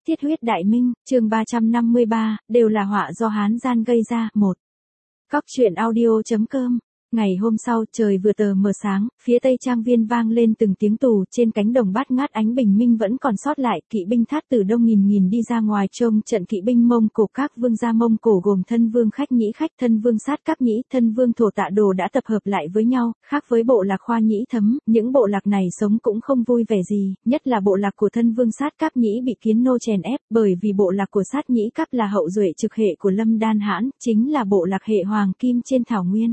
Thiết huyết đại minh, chương 353, đều là họa do Hán gian gây ra. 1. Cóc truyện audio.com. Ngày hôm sau, trời vừa tờ mờ sáng, phía tây trang viên vang lên từng tiếng tù, trên cánh đồng bát ngát ánh bình minh vẫn còn sót lại, kỵ binh thát từ đông nghìn đi ra ngoài trông trận kỵ binh Mông Cổ. Các vương gia Mông Cổ gồm thân vương Khách Nhĩ Khách, thân vương Sát Cáp Nhĩ, thân vương Thổ Tạ Đồ đã tập hợp lại với nhau, khác với bộ lạc Khoa Nhĩ Thấm, những bộ lạc này sống cũng không vui vẻ gì, nhất là bộ lạc của thân vương Sát Cáp Nhĩ bị Kiến Nô chèn ép, bởi vì bộ lạc của Sát Nhĩ Cáp là hậu duệ trực hệ của Lâm Đan Hãn, chính là bộ lạc hệ Hoàng Kim trên thảo nguyên.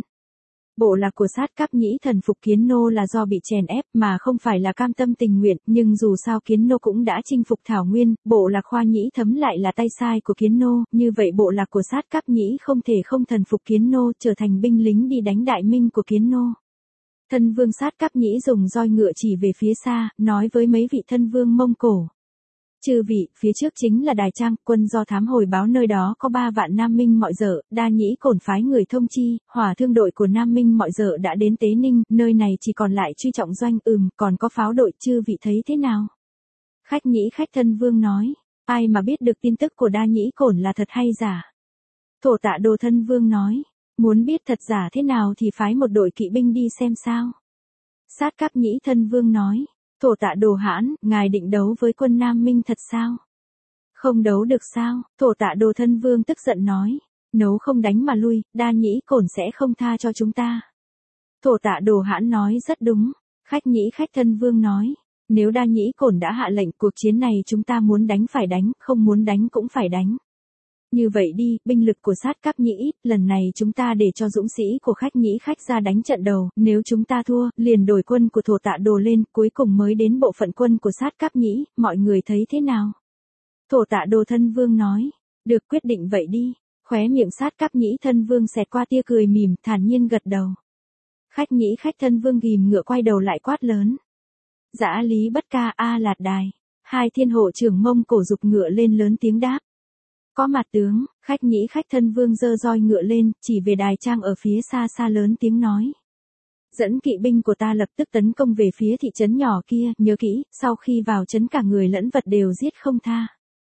Bộ lạc của Sát Cáp Nhĩ thần phục Kiến Nô là do bị chèn ép mà không phải là cam tâm tình nguyện, nhưng dù sao Kiến Nô cũng đã chinh phục thảo nguyên, bộ lạc Khoa Nhĩ Thấm lại là tay sai của Kiến Nô, như vậy bộ lạc của Sát Cáp Nhĩ không thể không thần phục Kiến Nô, trở thành binh lính đi đánh đại minh của Kiến Nô. Thân vương Sát Cáp Nhĩ dùng roi ngựa chỉ về phía xa, nói với mấy vị thân vương Mông Cổ. Chư vị, phía trước chính là Đài Trang, quân do thám hồi báo nơi đó có 3 vạn Nam Minh Mọi Dở, Đa Nhĩ Cổn phái người thông chi, hỏa thương đội của Nam Minh Mọi Dở đã đến Tế Ninh, nơi này chỉ còn lại Truy Trọng Doanh, còn có pháo đội, chư vị thấy thế nào? Khách Nhĩ Khách thân vương nói, ai mà biết được tin tức của Đa Nhĩ Cổn là thật hay giả? Thổ Tạ Đồ thân vương nói, muốn biết thật giả thế nào thì phái một đội kỵ binh đi xem sao? Sát Cáp Nhĩ thân vương nói, Thổ Tạ Đồ hãn, ngài định đấu với quân Nam Minh thật sao? Không đấu được sao? Thổ Tạ Đồ thân vương tức giận nói, nếu không đánh mà lui, Đa Nhĩ Cổn sẽ không tha cho chúng ta. Thổ Tạ Đồ hãn nói rất đúng. Khách Nhĩ Khách thân vương nói, nếu Đa Nhĩ Cổn đã hạ lệnh, cuộc chiến này chúng ta muốn đánh phải đánh, không muốn đánh cũng phải đánh. Như vậy đi, binh lực của Sát Cáp Nhĩ ít, lần này chúng ta để cho dũng sĩ của Khách Nhĩ Khách ra đánh trận đầu, nếu chúng ta thua, liền đổi quân của Thổ Tạ Đồ lên, cuối cùng mới đến bộ phận quân của Sát Cáp Nhĩ, mọi người thấy thế nào? Thổ Tạ Đồ thân vương nói, được, quyết định vậy đi. Khóe miệng Sát Cáp Nhĩ thân vương xẹt qua tia cười mỉm, thản nhiên gật đầu. Khách Nhĩ Khách thân vương ghìm ngựa quay đầu lại quát lớn. Dã Lý Bất Ca, A Lạt Đài. Hai thiên hộ trưởng Mông Cổ giục ngựa lên lớn tiếng đáp. Có mặt tướng. Khách Nhĩ Khách thân vương giơ roi ngựa lên, chỉ về Đài Trang ở phía xa xa lớn tiếng nói. Dẫn kỵ binh của ta lập tức tấn công về phía thị trấn nhỏ kia, nhớ kỹ, sau khi vào trấn cả người lẫn vật đều giết không tha.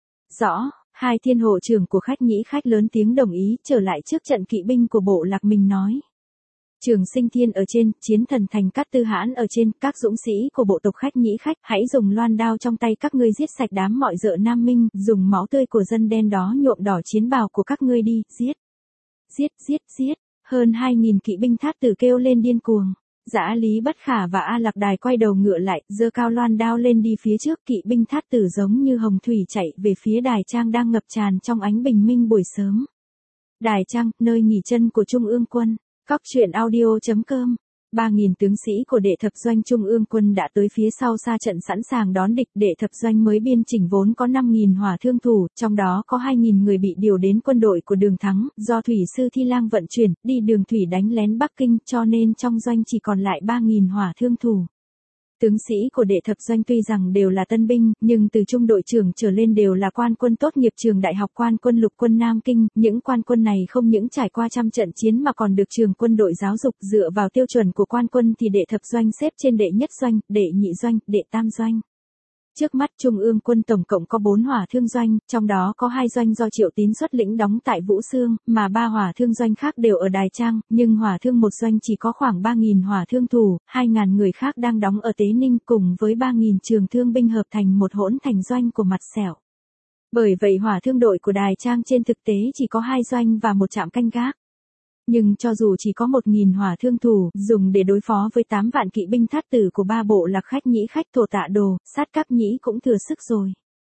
Rõ. Hai thiên hộ trưởng của Khách Nhĩ Khách lớn tiếng đồng ý, trở lại trước trận kỵ binh của bộ lạc mình nói. Trường Sinh Thiên ở trên, Chiến Thần Thành Cát Tư Hãn ở trên, các dũng sĩ của bộ tộc Khách Nhĩ Khách, hãy dùng loan đao trong tay các ngươi giết sạch đám Mọi Dợ Nam Minh, dùng máu tươi của dân đen đó nhuộm đỏ chiến bào của các ngươi đi, giết. Giết, giết, giết. Hơn 2.000 kỵ binh thát tử kêu lên điên cuồng. Dã Lý Bất Khả và A Lạc Đài quay đầu ngựa lại, giơ cao loan đao lên đi phía trước, kỵ binh thát tử giống như hồng thủy chạy về phía Đài Trang đang ngập tràn trong ánh bình minh buổi sớm. Đài Trang, nơi nghỉ chân của Trung ương quân. Cóc truyện audio.com. 3.000 tướng sĩ của đệ thập doanh Trung ương quân đã tới phía sau xa trận sẵn sàng đón địch. Đệ thập doanh mới biên chỉnh vốn có 5.000 hỏa thương thủ, trong đó có 2.000 người bị điều đến quân đội của Đường Thắng, do thủy sư Thi Lang vận chuyển, đi đường thủy đánh lén Bắc Kinh, cho nên trong doanh chỉ còn lại 3.000 hỏa thương thủ. Tướng sĩ của đệ thập doanh tuy rằng đều là tân binh, nhưng từ trung đội trưởng trở lên đều là quan quân tốt nghiệp trường Đại học Quan quân Lục quân Nam Kinh, những quan quân này không những trải qua trăm trận chiến mà còn được trường quân đội giáo dục, dựa vào tiêu chuẩn của quan quân thì đệ thập doanh xếp trên đệ nhất doanh, đệ nhị doanh, đệ tam doanh. Trước mắt Trung ương quân tổng cộng có 4 hỏa thương doanh, trong đó có 2 doanh do Triệu Tín xuất lĩnh đóng tại Vũ Xương, mà 3 hỏa thương doanh khác đều ở Đài Trang, nhưng hỏa thương một doanh chỉ có khoảng 3.000 hỏa thương thủ, 2.000 người khác đang đóng ở Tế Ninh cùng với 3.000 trường thương binh hợp thành một hỗn thành doanh của Mặt Sẹo. Bởi vậy hỏa thương đội của Đài Trang trên thực tế chỉ có 2 doanh và một trạm canh gác. Nhưng cho dù chỉ có 1.000 hỏa thương thủ, dùng để đối phó với 8 vạn kỵ binh thát tử của 3 bộ lạc Khách Nhĩ Khách, Thổ Tạ Đồ, Sát Cáp Nhĩ cũng thừa sức rồi.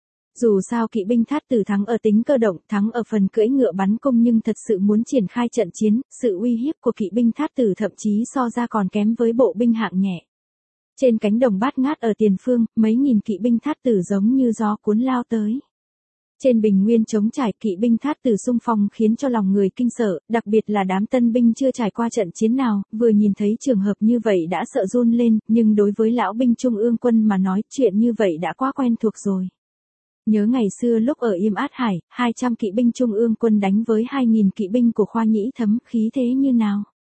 Dù sao kỵ binh thát tử thắng ở tính cơ động, thắng ở phần cưỡi ngựa bắn cung, nhưng thật sự muốn triển khai trận chiến, sự uy hiếp của kỵ binh thát tử thậm chí so ra còn kém với bộ binh hạng nhẹ. Trên cánh đồng bát ngát ở tiền phương, mấy nghìn kỵ binh thát tử giống như gió cuốn lao tới. Trên bình nguyên trống trải, kỵ binh thát tử xung phong khiến cho lòng người kinh sợ, đặc biệt là đám tân binh chưa trải qua trận chiến nào, vừa nhìn thấy trường hợp như vậy đã sợ run lên, nhưng đối với lão binh Trung ương quân mà nói, chuyện như vậy đã quá quen thuộc rồi. Nhớ ngày xưa lúc ở Yêm Át Hải, 200 kỵ binh Trung ương quân đánh với 2.000 kỵ binh của Khoa Nhĩ Thấm, khí thế như nào?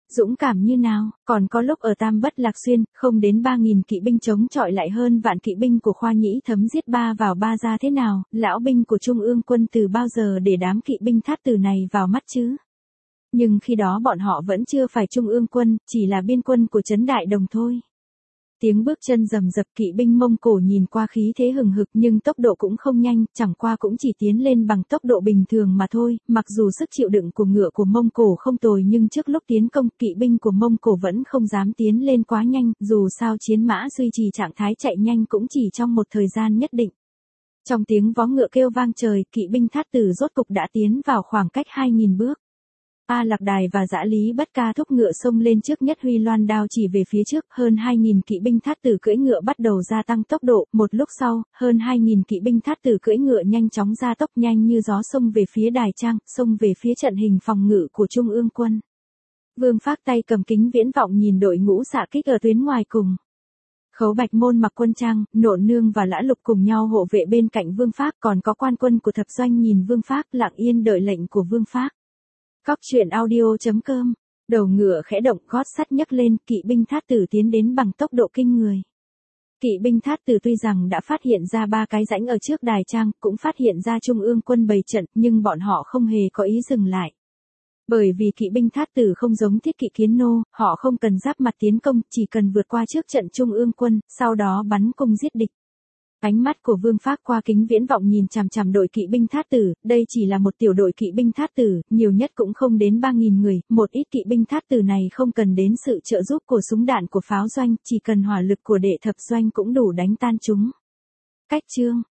Dũng cảm như nào, còn có lúc ở Tam Bất Lạc Xuyên, không đến 3.000 kỵ binh chống chọi lại hơn vạn kỵ binh của Khoa Nhĩ Thấm giết ba vào ba ra thế nào, lão binh của Trung ương quân từ bao giờ để đám kỵ binh Thát Tử này vào mắt chứ? Nhưng khi đó bọn họ vẫn chưa phải Trung ương quân, chỉ là biên quân của Trấn Đại Đồng thôi. Tiếng bước chân rầm rập, kỵ binh Mông Cổ nhìn qua khí thế hừng hực nhưng tốc độ cũng không nhanh, chẳng qua cũng chỉ tiến lên bằng tốc độ bình thường mà thôi, mặc dù sức chịu đựng của ngựa của Mông Cổ không tồi nhưng trước lúc tiến công, kỵ binh của Mông Cổ vẫn không dám tiến lên quá nhanh, dù sao chiến mã duy trì trạng thái chạy nhanh cũng chỉ trong một thời gian nhất định. Trong tiếng vó ngựa kêu vang trời, kỵ binh Thát Tử rốt cục đã tiến vào khoảng cách 2.000 bước. A Lạc Đài và Dã Lý Bất Ca thúc ngựa xông lên trước, Nhất Huy loan đao chỉ về phía trước, hơn 2.000 kỵ binh Thát Tử cưỡi ngựa bắt đầu gia tăng tốc độ, một lúc sau, hơn 2.000 kỵ binh Thát Tử cưỡi ngựa nhanh chóng gia tốc nhanh như gió xông về phía đài trang, xông về phía trận hình phòng ngự của Trung ương quân. Vương Phác tay cầm kính viễn vọng nhìn đội ngũ xạ kích ở tuyến ngoài cùng. Khấu Bạch Môn mặc quân trang, Nộn Nương và Lã Lục cùng nhau hộ vệ bên cạnh Vương Phác, còn có quan quân của thập doanh nhìn Vương Phác lặng yên đợi lệnh của Vương Phác. Cóc truyện audio.com, đầu ngựa khẽ động, gót sắt nhấc lên, kỵ binh Thát Tử tiến đến bằng tốc độ kinh người. Kỵ binh Thát Tử tuy rằng đã phát hiện ra 3 cái rãnh ở trước đài trang, cũng phát hiện ra Trung ương quân bày trận, nhưng bọn họ không hề có ý dừng lại. Bởi vì kỵ binh Thát Tử không giống Thiết Kỵ Kiến Nô, họ không cần giáp mặt tiến công, chỉ cần vượt qua trước trận Trung ương quân, sau đó bắn cung giết địch. Ánh mắt của Vương Phác qua kính viễn vọng nhìn chằm chằm đội kỵ binh Thát Tử, đây chỉ là một tiểu đội kỵ binh Thát Tử, nhiều nhất cũng không đến 3.000 người, một ít kỵ binh Thát Tử này không cần đến sự trợ giúp của súng đạn của pháo doanh, chỉ cần hỏa lực của đệ thập doanh cũng đủ đánh tan chúng. Cách chương